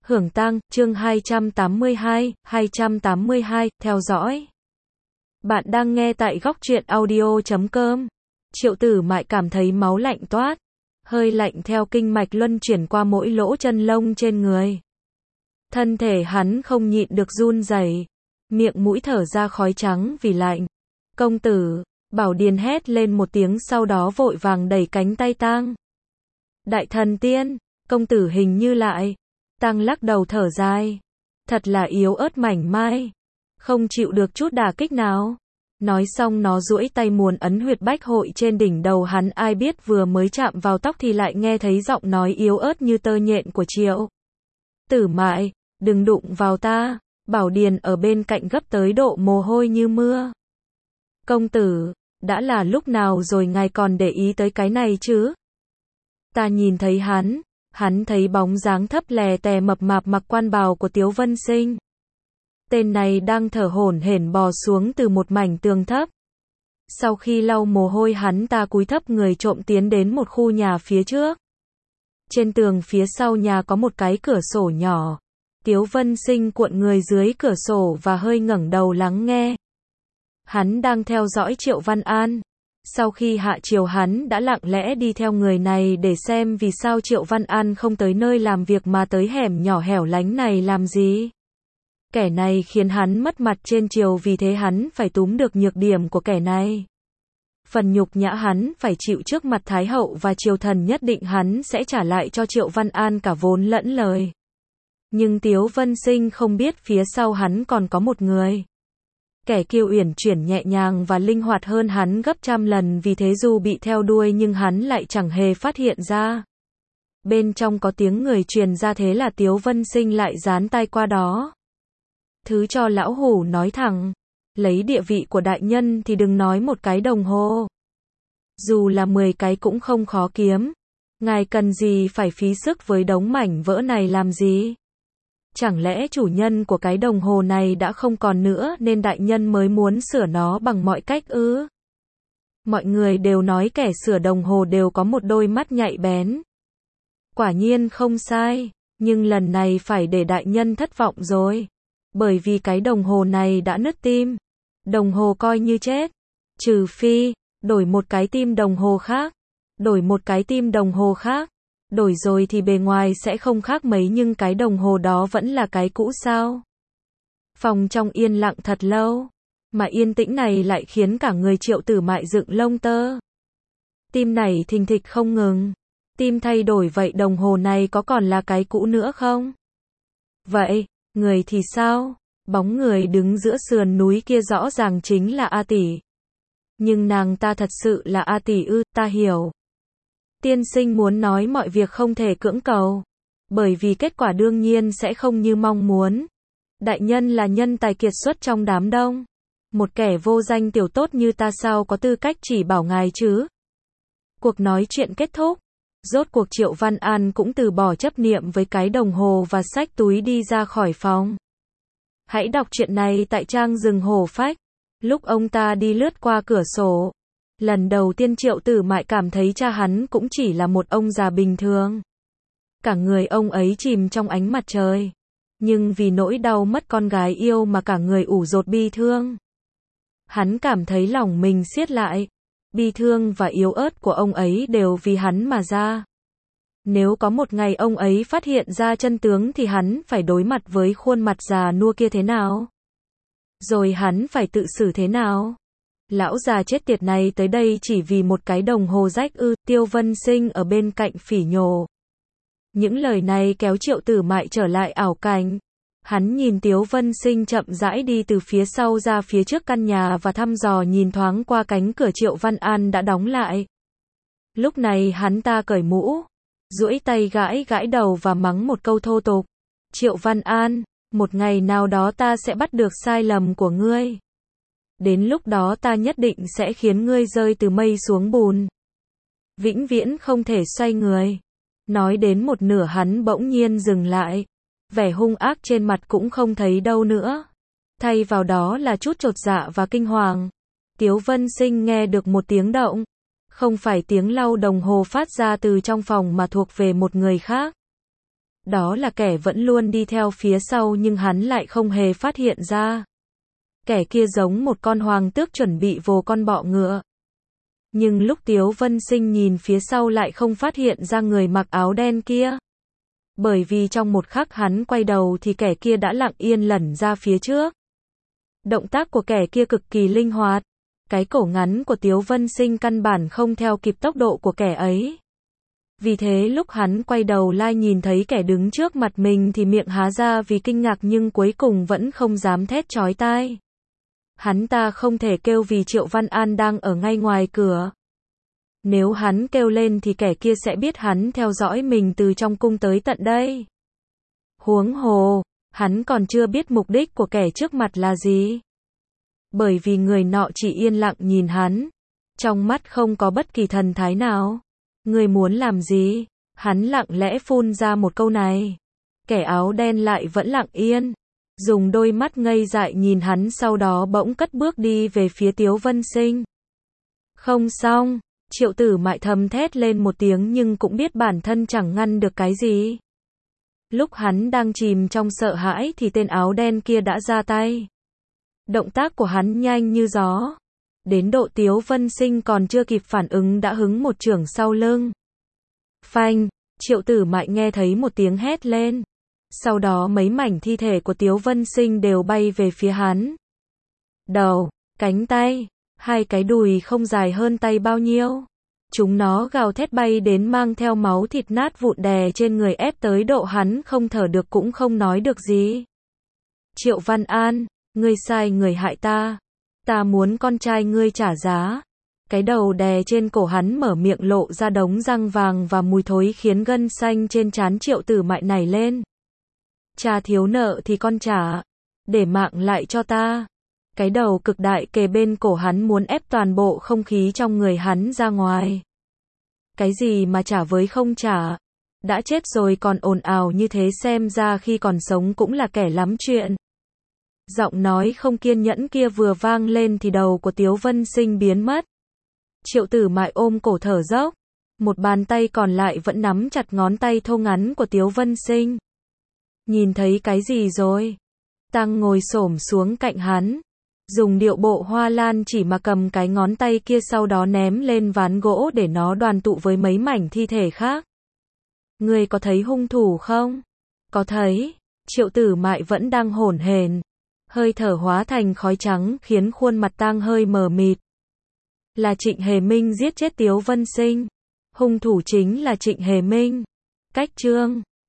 Hưởng tang, chương 282, theo dõi. Bạn đang nghe tại góc truyện audio.com. Triệu Tử Mại cảm thấy máu lạnh toát, hơi lạnh theo kinh mạch luân chuyển qua mỗi lỗ chân lông trên người. Thân thể hắn không nhịn được run rẩy, miệng mũi thở ra khói trắng vì lạnh. Công tử, Bảo Điền hét lên một tiếng, sau đó vội vàng đẩy cánh tay Tang. Đại thần tiên, công tử hình như lại. Tang lắc đầu thở dài. Thật là yếu ớt mảnh mai. Không chịu được chút đả kích nào. Nói xong nó duỗi tay muốn ấn huyệt bách hội trên đỉnh đầu hắn, ai biết vừa mới chạm vào tóc thì lại nghe thấy giọng nói yếu ớt như tơ nhện của Triệu Tử Mại. Đừng đụng vào ta. Bảo Điền ở bên cạnh gấp tới độ mồ hôi như mưa. Công tử, đã là lúc nào rồi ngài còn để ý tới cái này chứ? Ta nhìn thấy hắn thấy bóng dáng thấp lè tè mập mạp mặc quan bào của Tiếu Vân Sinh. Tên này đang thở hổn hển bò xuống từ một mảnh tường thấp. Sau khi lau mồ hôi hắn ta cúi thấp người trộm tiến đến một khu nhà phía trước. Trên tường phía sau nhà có một cái cửa sổ nhỏ. Tiếu Vân Sinh cuộn người dưới cửa sổ và hơi ngẩng đầu lắng nghe. Hắn đang theo dõi Triệu Văn An. Sau khi hạ triều hắn đã lặng lẽ đi theo người này để xem vì sao Triệu Văn An không tới nơi làm việc mà tới hẻm nhỏ hẻo lánh này làm gì. Kẻ này khiến hắn mất mặt trên triều, vì thế hắn phải túm được nhược điểm của kẻ này. Phần nhục nhã hắn phải chịu trước mặt Thái Hậu và triều thần, nhất định hắn sẽ trả lại cho Triệu Văn An cả vốn lẫn lời. Nhưng Tiếu Vân Sinh không biết phía sau hắn còn có một người. Kẻ kiêu uyển chuyển nhẹ nhàng và linh hoạt hơn hắn gấp trăm lần, vì thế dù bị theo đuôi nhưng hắn lại chẳng hề phát hiện ra. Bên trong có tiếng người truyền ra, thế là Tiếu Vân Sinh lại dán tai qua đó. Thứ cho lão hủ nói thẳng, lấy địa vị của đại nhân thì đừng nói một cái đồng hồ. Dù là 10 cái cũng không khó kiếm. Ngài cần gì phải phí sức với đống mảnh vỡ này làm gì? Chẳng lẽ chủ nhân của cái đồng hồ này đã không còn nữa nên đại nhân mới muốn sửa nó bằng mọi cách ư? Mọi người đều nói kẻ sửa đồng hồ đều có một đôi mắt nhạy bén. Quả nhiên không sai, nhưng lần này phải để đại nhân thất vọng rồi. Bởi vì cái đồng hồ này đã nứt tim. Đồng hồ coi như chết. Trừ phi, đổi một cái tim đồng hồ khác. Đổi một cái tim đồng hồ khác. Đổi rồi thì bề ngoài sẽ không khác mấy, nhưng cái đồng hồ đó vẫn là cái cũ sao? Phòng trong yên lặng thật lâu, mà yên tĩnh này lại khiến cả người Triệu Tử Mại dựng lông tơ. Tim này thình thịch không ngừng. Tim thay đổi vậy đồng hồ này có còn là cái cũ nữa không? Vậy, người thì sao? Bóng người đứng giữa sườn núi kia rõ ràng chính là A Tỷ. Nhưng nàng ta thật sự là A Tỷ ư? Ta hiểu. Tiên sinh muốn nói mọi việc không thể cưỡng cầu, bởi vì kết quả đương nhiên sẽ không như mong muốn. Đại nhân là nhân tài kiệt xuất trong đám đông. Một kẻ vô danh tiểu tốt như ta sao có tư cách chỉ bảo ngài chứ? Cuộc nói chuyện kết thúc. Rốt cuộc Triệu Văn An cũng từ bỏ chấp niệm với cái đồng hồ và xách túi đi ra khỏi phòng. Hãy đọc chuyện này tại trang Rừng Hổ Phách. Lúc ông ta đi lướt qua cửa sổ, lần đầu tiên Triệu Tử Mại cảm thấy cha hắn cũng chỉ là một ông già bình thường. Cả người ông ấy chìm trong ánh mặt trời. Nhưng vì nỗi đau mất con gái yêu mà cả người ủ rột bi thương. Hắn cảm thấy lòng mình siết lại. Bi thương và yếu ớt của ông ấy đều vì hắn mà ra. Nếu có một ngày ông ấy phát hiện ra chân tướng thì hắn phải đối mặt với khuôn mặt già nua kia thế nào? Rồi hắn phải tự xử thế nào? Lão già chết tiệt này tới đây chỉ vì một cái đồng hồ rách ư? Tiêu Vân Sinh ở bên cạnh phỉ nhổ. Những lời này kéo Triệu Tử Mại trở lại ảo cảnh. Hắn nhìn Tiếu Vân Sinh chậm rãi đi từ phía sau ra phía trước căn nhà và thăm dò nhìn thoáng qua cánh cửa Triệu Văn An đã đóng lại. Lúc này hắn ta cởi mũ, duỗi tay gãi gãi đầu và mắng một câu thô tục. Triệu Văn An, một ngày nào đó ta sẽ bắt được sai lầm của ngươi. Đến lúc đó ta nhất định sẽ khiến ngươi rơi từ mây xuống bùn. Vĩnh viễn không thể xoay người. Nói đến một nửa hắn bỗng nhiên dừng lại. Vẻ hung ác trên mặt cũng không thấy đâu nữa. Thay vào đó là chút chột dạ và kinh hoàng. Tiếu Vân Sinh nghe được một tiếng động. Không phải tiếng lau đồng hồ phát ra từ trong phòng mà thuộc về một người khác. Đó là kẻ vẫn luôn đi theo phía sau nhưng hắn lại không hề phát hiện ra. Kẻ kia giống một con hoàng tước chuẩn bị vồ con bọ ngựa. Nhưng lúc Tiếu Vân Sinh nhìn phía sau lại không phát hiện ra người mặc áo đen kia. Bởi vì trong một khắc hắn quay đầu thì kẻ kia đã lặng yên lẩn ra phía trước. Động tác của kẻ kia cực kỳ linh hoạt. Cái cổ ngắn của Tiếu Vân Sinh căn bản không theo kịp tốc độ của kẻ ấy. Vì thế lúc hắn quay đầu lại nhìn thấy kẻ đứng trước mặt mình thì miệng há ra vì kinh ngạc nhưng cuối cùng vẫn không dám thét chói tai. Hắn ta không thể kêu vì Triệu Văn An đang ở ngay ngoài cửa. Nếu hắn kêu lên thì kẻ kia sẽ biết hắn theo dõi mình từ trong cung tới tận đây. Huống hồ, hắn còn chưa biết mục đích của kẻ trước mặt là gì. Bởi vì người nọ chỉ yên lặng nhìn hắn. Trong mắt không có bất kỳ thần thái nào. Ngươi muốn làm gì? Hắn lặng lẽ phun ra một câu này. Kẻ áo đen lại vẫn lặng yên. Dùng đôi mắt ngây dại nhìn hắn sau đó bỗng cất bước đi về phía Tiếu Vân Sinh. Không xong, Triệu Tử Mại thầm thét lên một tiếng nhưng cũng biết bản thân chẳng ngăn được cái gì. Lúc hắn đang chìm trong sợ hãi thì tên áo đen kia đã ra tay. Động tác của hắn nhanh như gió. Đến độ Tiếu Vân Sinh còn chưa kịp phản ứng đã hứng một chưởng sau lưng. Phanh, Triệu Tử Mại nghe thấy một tiếng hét lên. Sau đó mấy mảnh thi thể của Tiếu Vân Sinh đều bay về phía hắn. Đầu, cánh tay, hai cái đùi không dài hơn tay bao nhiêu. Chúng nó gào thét bay đến mang theo máu thịt nát vụn đè trên người ép tới độ hắn không thở được cũng không nói được gì. Triệu Văn An, ngươi sai người hại ta. Ta muốn con trai ngươi trả giá. Cái đầu đè trên cổ hắn mở miệng lộ ra đống răng vàng và mùi thối khiến gân xanh trên trán Triệu Tử Mại nảy lên. Cha thiếu nợ thì con trả. Để mạng lại cho ta. Cái đầu cực đại kề bên cổ hắn muốn ép toàn bộ không khí trong người hắn ra ngoài. Cái gì mà trả với không trả. Đã chết rồi còn ồn ào như thế xem ra khi còn sống cũng là kẻ lắm chuyện. Giọng nói không kiên nhẫn kia vừa vang lên thì đầu của Tiếu Vân Sinh biến mất. Triệu Tử Mại ôm cổ thở dốc. Một bàn tay còn lại vẫn nắm chặt ngón tay thô ngắn của Tiếu Vân Sinh. Nhìn thấy cái gì rồi? Tăng ngồi xổm xuống cạnh hắn. Dùng điệu bộ hoa lan chỉ mà cầm cái ngón tay kia sau đó ném lên ván gỗ để nó đoàn tụ với mấy mảnh thi thể khác. Ngươi có thấy hung thủ không? Có thấy. Triệu Tử Mại vẫn đang hổn hển. Hơi thở hóa thành khói trắng khiến khuôn mặt Tang hơi mờ mịt. Là Trịnh Hề Minh giết chết Tiếu Vân Sinh. Hung thủ chính là Trịnh Hề Minh. Cách chương